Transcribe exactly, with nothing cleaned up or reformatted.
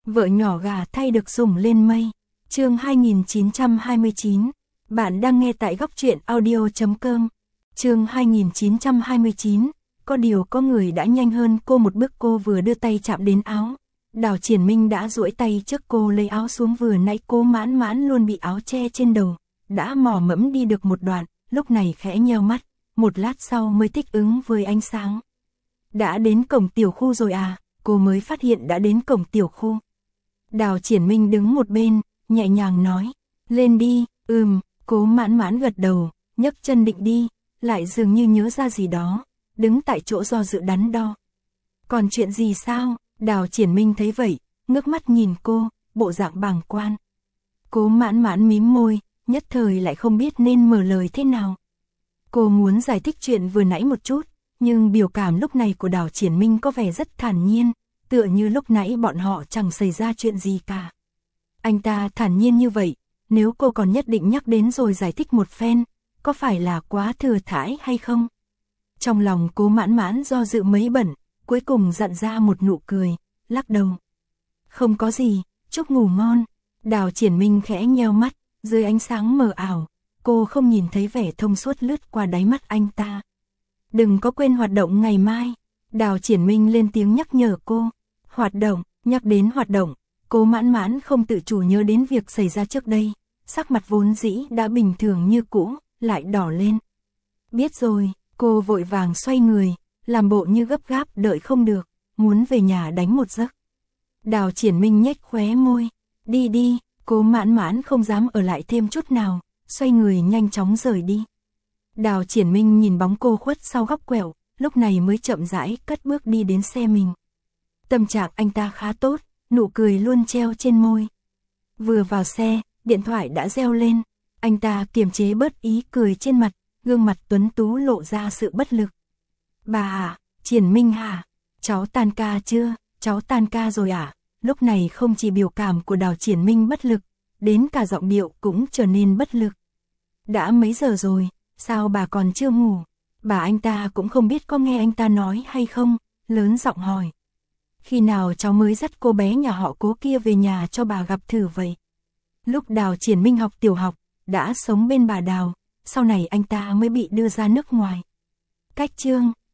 Vợ nhỏ gà thay được dùng lên mây. Chương hai nghìn chín trăm hai mươi chín. Bạn đang nghe tại góc truyện audio chấm com. Chương hai nghìn chín trăm hai mươi chín. Có điều có người đã nhanh hơn cô một bước, cô vừa đưa tay chạm đến áo. Đào Triển Minh đã duỗi tay trước cô lấy áo xuống, vừa nãy cô mãn mãn luôn bị áo che trên đầu. Đã mò mẫm đi được một đoạn, lúc này khẽ nheo mắt, một lát sau mới thích ứng với ánh sáng. Đã đến cổng tiểu khu rồi à? Cô mới phát hiện đã đến cổng tiểu khu. Đào Triển Minh đứng một bên, nhẹ nhàng nói, lên đi. Ừm, Cố mãn mãn gật đầu, nhấc chân định đi, lại dường như nhớ ra gì đó, đứng tại chỗ do dự đắn đo. Còn chuyện gì sao? Đào Triển Minh thấy vậy, ngước mắt nhìn cô, bộ dạng bàng quan. Cố mãn mãn mím môi, nhất thời lại không biết nên mở lời thế nào. Cô muốn giải thích chuyện vừa nãy một chút, nhưng biểu cảm lúc này của Đào Triển Minh có vẻ rất thản nhiên, tựa như lúc nãy bọn họ chẳng xảy ra chuyện gì cả. Anh ta thản nhiên như vậy, nếu cô còn nhất định nhắc đến rồi giải thích một phen, có phải là quá thừa thãi hay không? Trong lòng Cố mãn mãn do dự mấy bận, cuối cùng dặn ra một nụ cười, lắc đầu. Không có gì, chúc ngủ ngon. Đào Triển Minh khẽ nheo mắt, dưới ánh sáng mờ ảo, cô không nhìn thấy vẻ thông suốt lướt qua đáy mắt anh ta. Đừng có quên hoạt động ngày mai. Đào Triển Minh lên tiếng nhắc nhở cô. Hoạt động, nhắc đến hoạt động, Cố mãn mãn không tự chủ nhớ đến việc xảy ra trước đây, sắc mặt vốn dĩ đã bình thường như cũ, lại đỏ lên. Biết rồi, cô vội vàng xoay người, làm bộ như gấp gáp đợi không được, muốn về nhà đánh một giấc. Đào Triển Minh nhếch khóe môi, đi đi. Cố mãn mãn không dám ở lại thêm chút nào, xoay người nhanh chóng rời đi. Đào Triển Minh nhìn bóng cô khuất sau góc quẹo, lúc này mới chậm rãi cất bước đi đến xe mình. Tâm trạng anh ta khá tốt, nụ cười luôn treo trên môi. Vừa vào xe, điện thoại đã reo lên, anh ta kiềm chế bớt ý cười trên mặt, gương mặt tuấn tú lộ ra sự bất lực. Bà à, Triển Minh hả? Cháu tan ca chưa? Cháu tan ca rồi à? Lúc này không chỉ biểu cảm của Đào Triển Minh bất lực, đến cả giọng điệu cũng trở nên bất lực. Đã mấy giờ rồi, sao bà còn chưa ngủ? Bà anh ta cũng không biết có nghe anh ta nói hay không, lớn giọng hỏi. Khi nào cháu mới dắt cô bé nhà họ Cố kia về nhà cho bà gặp thử vậy? Lúc Đào Triển Minh học tiểu học, đã sống bên bà Đào, sau này anh ta mới bị đưa ra nước ngoài. Cách chương,